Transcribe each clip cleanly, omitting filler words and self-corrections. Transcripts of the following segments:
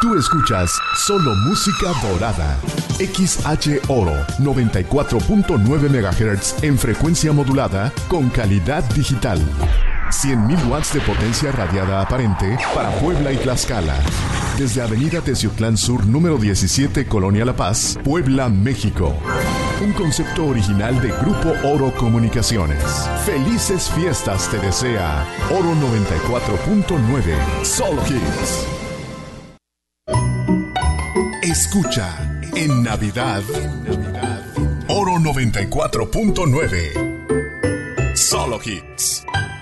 Tú escuchas solo música dorada. XH Oro 94.9 MHz en frecuencia modulada con calidad digital. 100.000 watts de potencia radiada aparente para Puebla y Tlaxcala. Desde Avenida Teciutlán Sur, número 17, Colonia La Paz, Puebla, México. Un concepto original de Grupo Oro Comunicaciones. Felices fiestas te desea Oro 94.9 Solo Hits. Escucha en Navidad Oro 94.9 Solo Hits.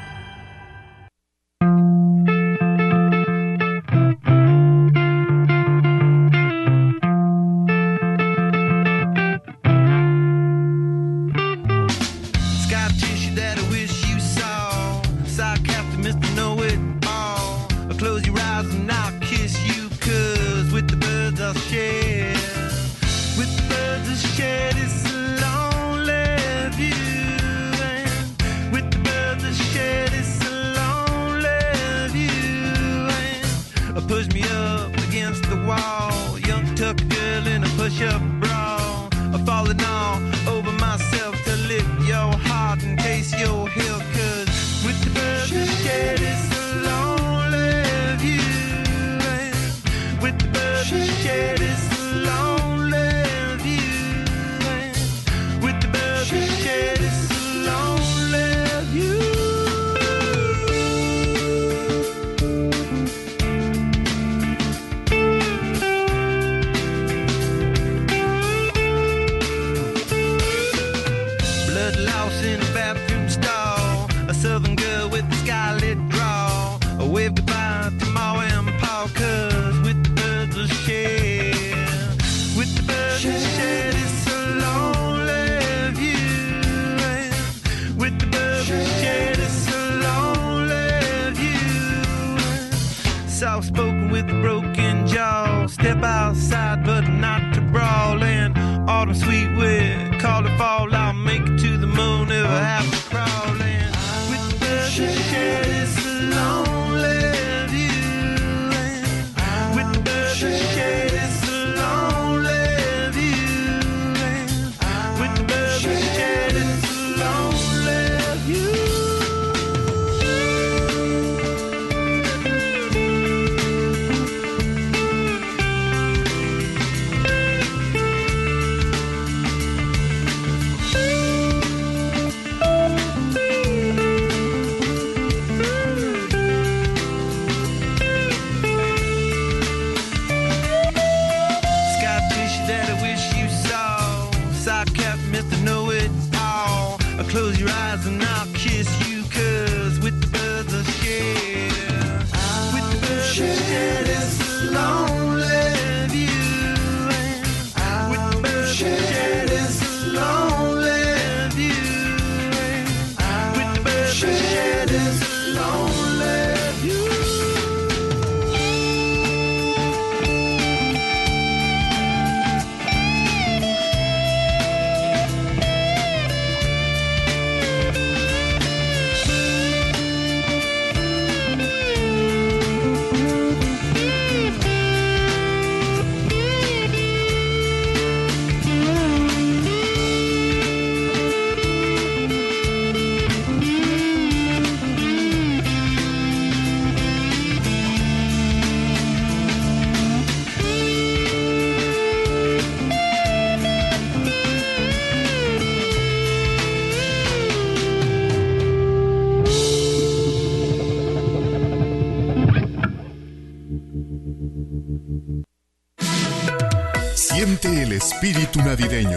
Siente el espíritu navideño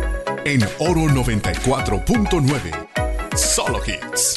en Oro 94.9 Solo Hits.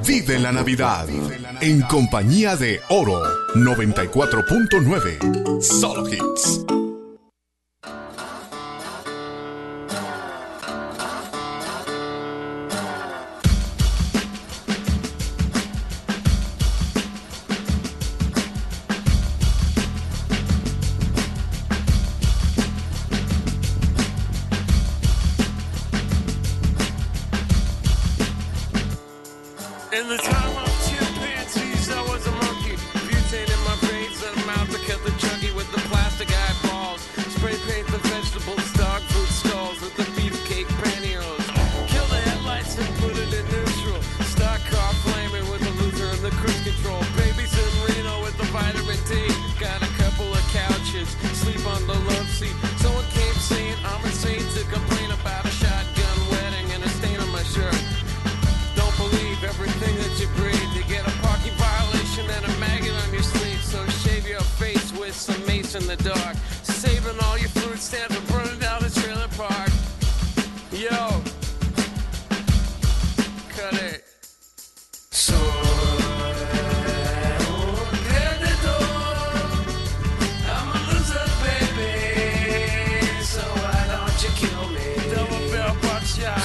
Vive la Navidad en compañía de Oro 94.9. Solo Hits. In the time of chimpanzees, I was a monkey. Butane in my veins and a mouth that kept the chunky with the plastic eyeballs. Spray paint the vegetables, dog food skulls with the beefcake pantyhose. Kill the headlights and put it in neutral. Stock car flaming with the Luther and the cruise control. Babies in Reno with the vitamin D. Got a couple of couches, sleep on the love seat. Someone came saying I'm insane to complain about a shotgun wedding and a stain on my shirt. Everything that you breathe, you get a parking violation and a maggot on your sleeve. So shave your face with some mace in the dark. Saving all your food stamps and burning down the trailer park. Yo, cut it. So I'm a loser, baby. So why don't you kill me? Double barrel buckshot.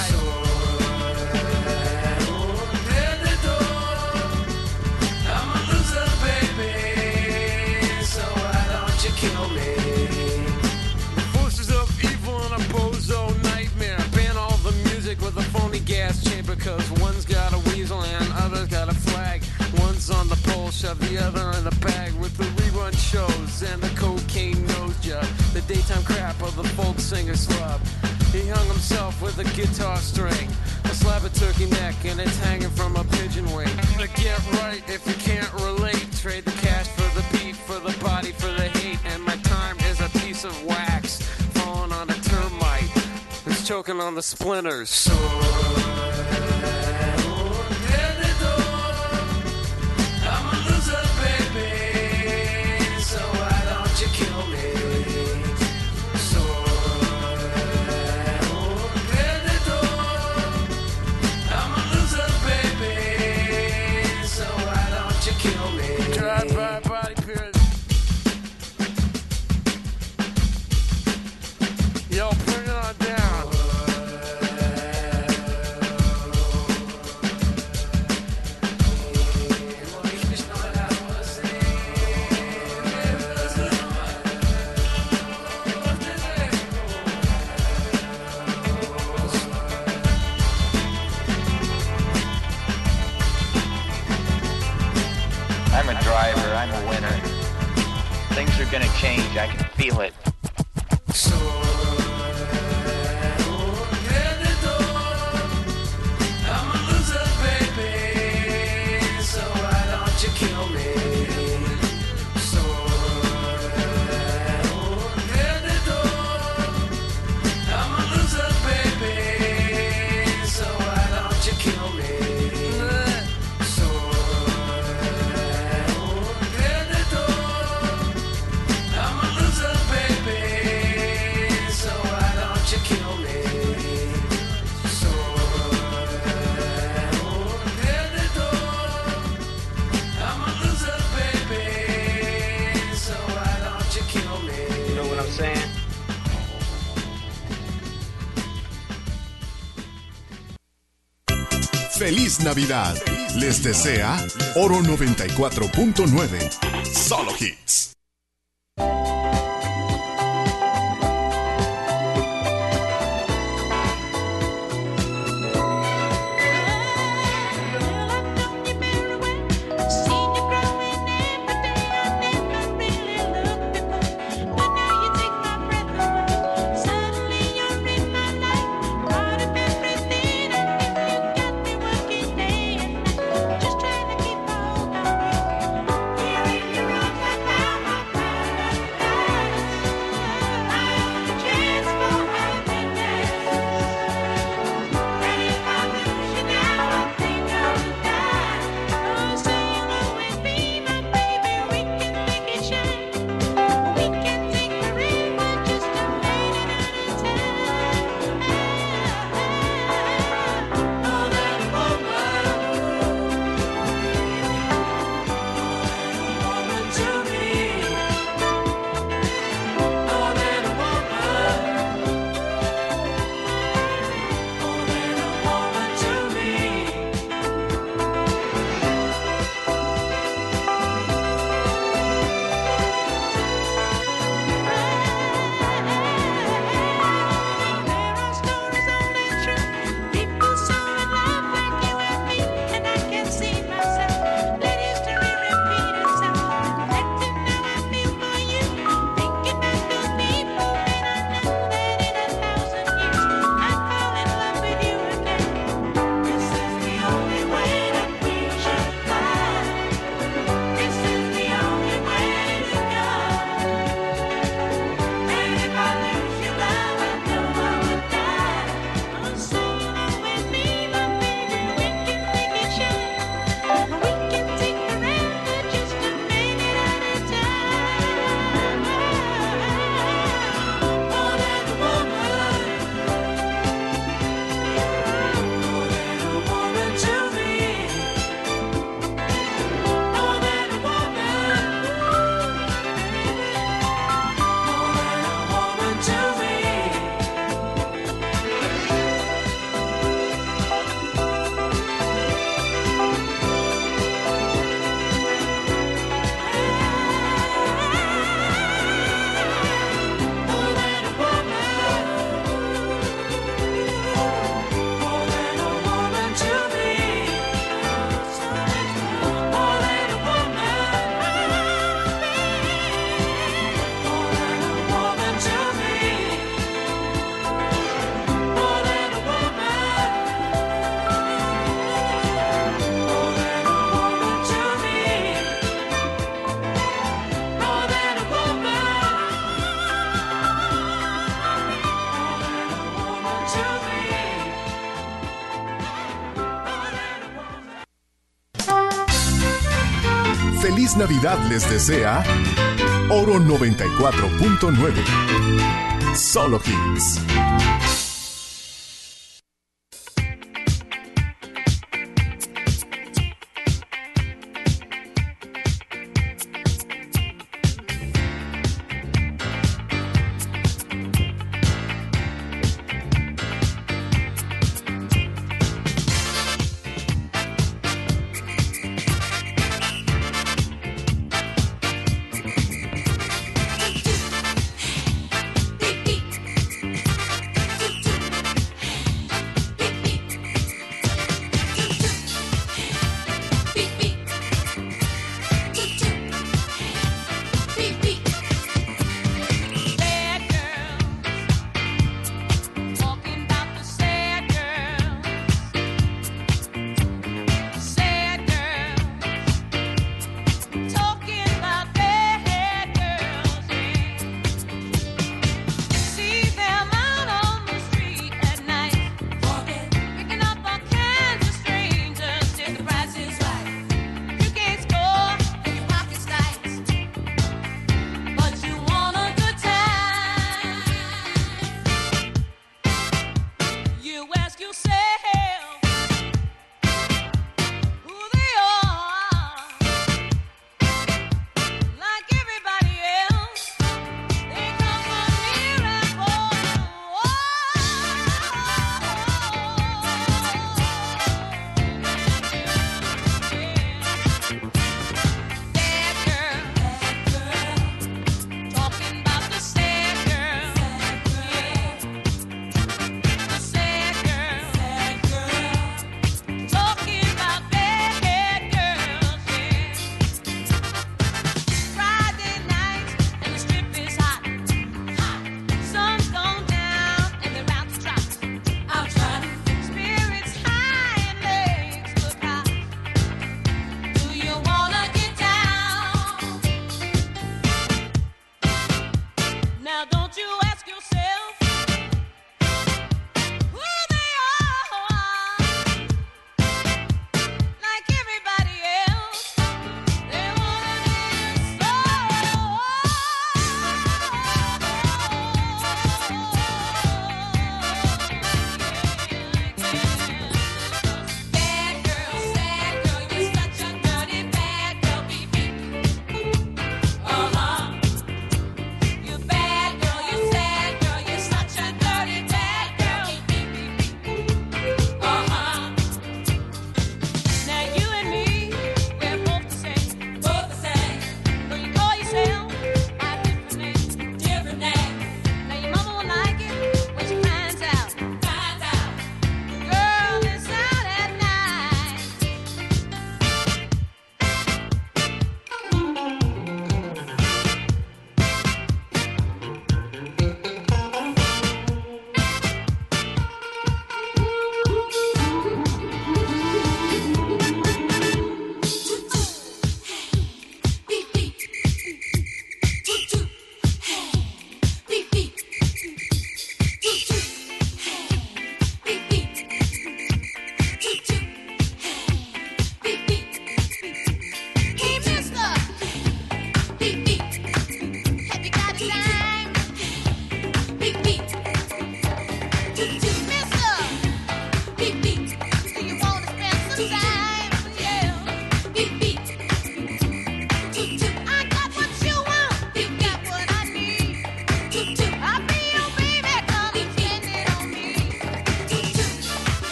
Kill me. The forces of evil and a bozo nightmare. Ban all the music with a phony gas chamber, cause one's got a weasel and other's got a flag. One's on the pole, shove the other in the bag with the rerun shows and the cocaine nose job. The daytime crap of the folk singer slub. He hung himself with a guitar string, a slab of turkey neck, and it's hanging from a pigeon wing. To get right, if you can't relate, trade the cash for the beat, for the body, for the hate. And my time is a piece of wax falling on a termite who's choking on the splinters. So I'm a loser, baby. So why don't you kill me? So I'm a loser, baby. So why don't you kill me? Drive by body period. Yo, bring it on down. I'm a driver, I'm a winner. Things are gonna change, I can feel it. So I'm a loser, baby. So why don't you kill me? So I'm a loser, baby. So why don't you kill me? So I'm a loser, baby. So why don't you kill me? So I'm a loser, baby. So why don't you kill me? You know what I'm saying? Feliz Navidad. Les desea Oro 94.9. Solo Hits. Just trying to keep on. Feliz Navidad les desea Oro 94.9. Solo Hits.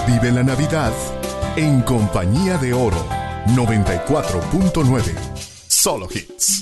Vive la Navidad en Compañía de Oro 94.9. Solo hits.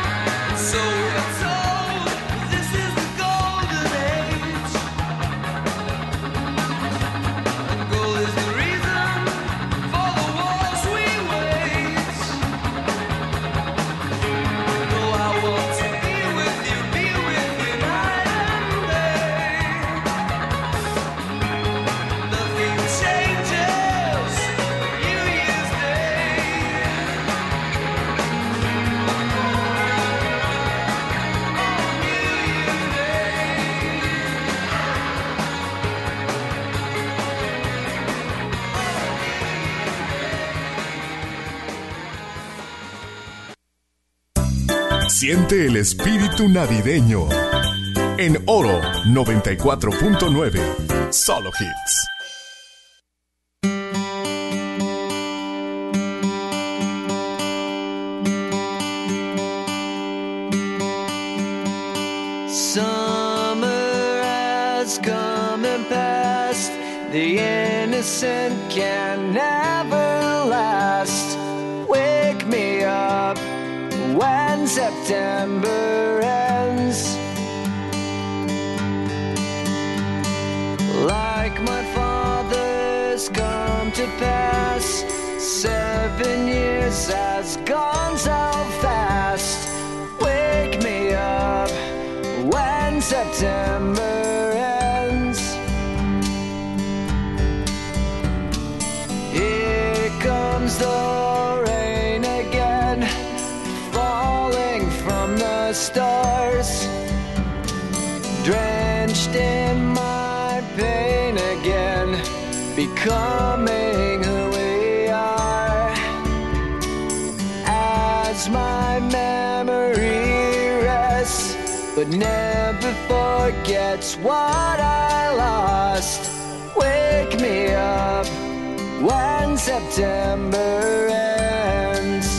So we're told this is the golden age. Siente el espíritu navideño en Oro 94.9, solo hits. Summer has come and passed. The innocent can never last. Wake me up when September ends. Like my father's come to pass. 7 years has gone so fast. Wake me up when September ends. Here comes the rain again, falling from the stars, drenched in my pain again, becoming who we are. As my memory rests, but never forgets what I lost. Wake me up when September ends.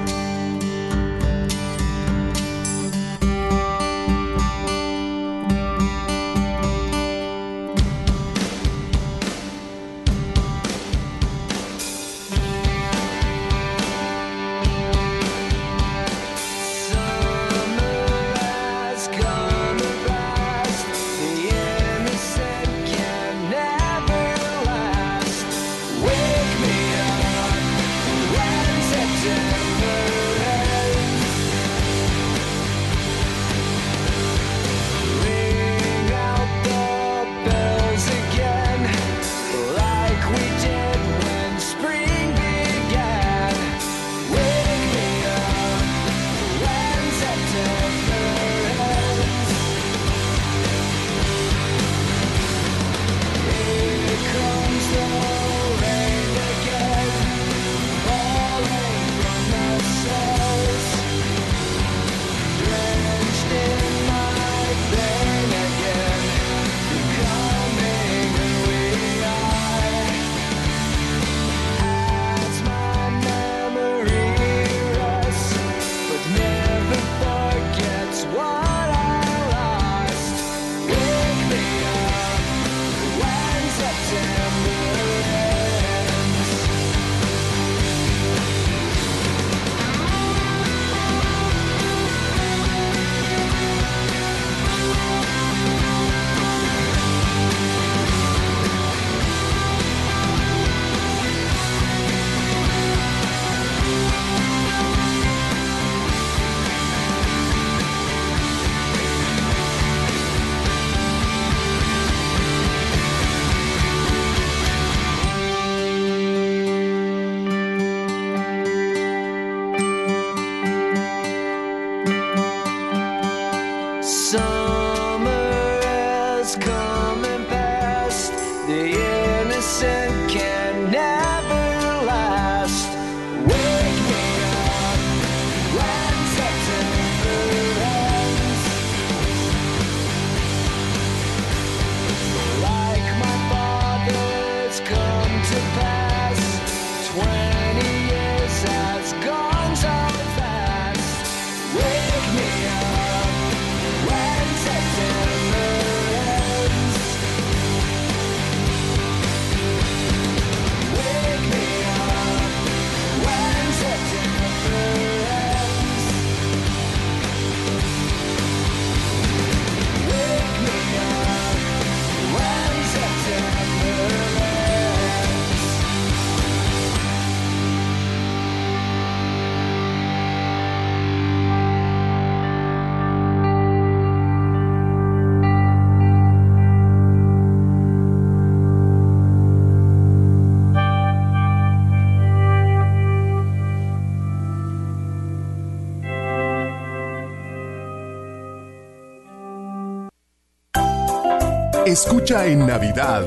Escucha en Navidad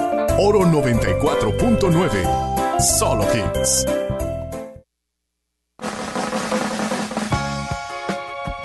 Oro 94.9, solo hits.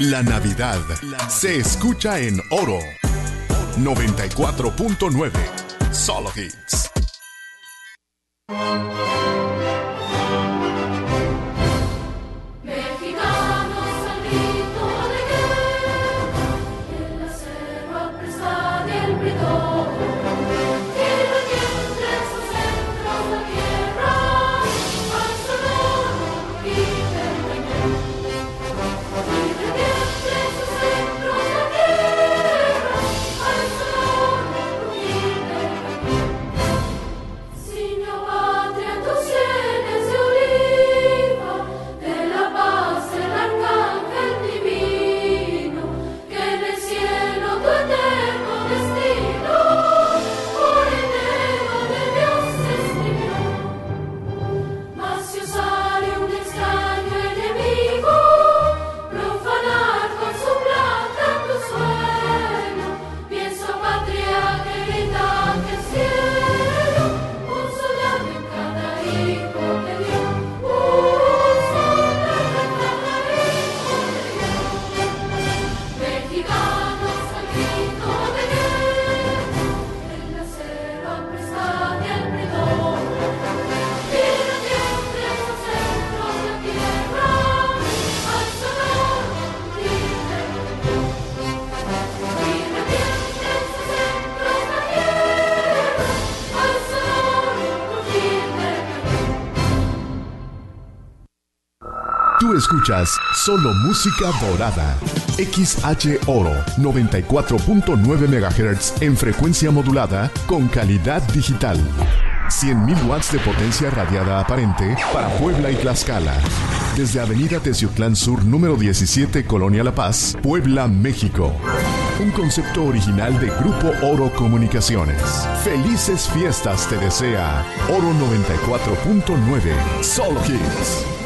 La Navidad se escucha en Oro 94.9 Solo Hits. Tú escuchas solo música dorada. XH Oro 94.9 MHz en frecuencia modulada con calidad digital. 100.000 watts de potencia radiada aparente para Puebla y Tlaxcala. Desde Avenida Teciutlán Sur, número 17, Colonia La Paz, Puebla, México. Un concepto original de Grupo Oro Comunicaciones. Felices fiestas te desea Oro 94.9 Solo Hits.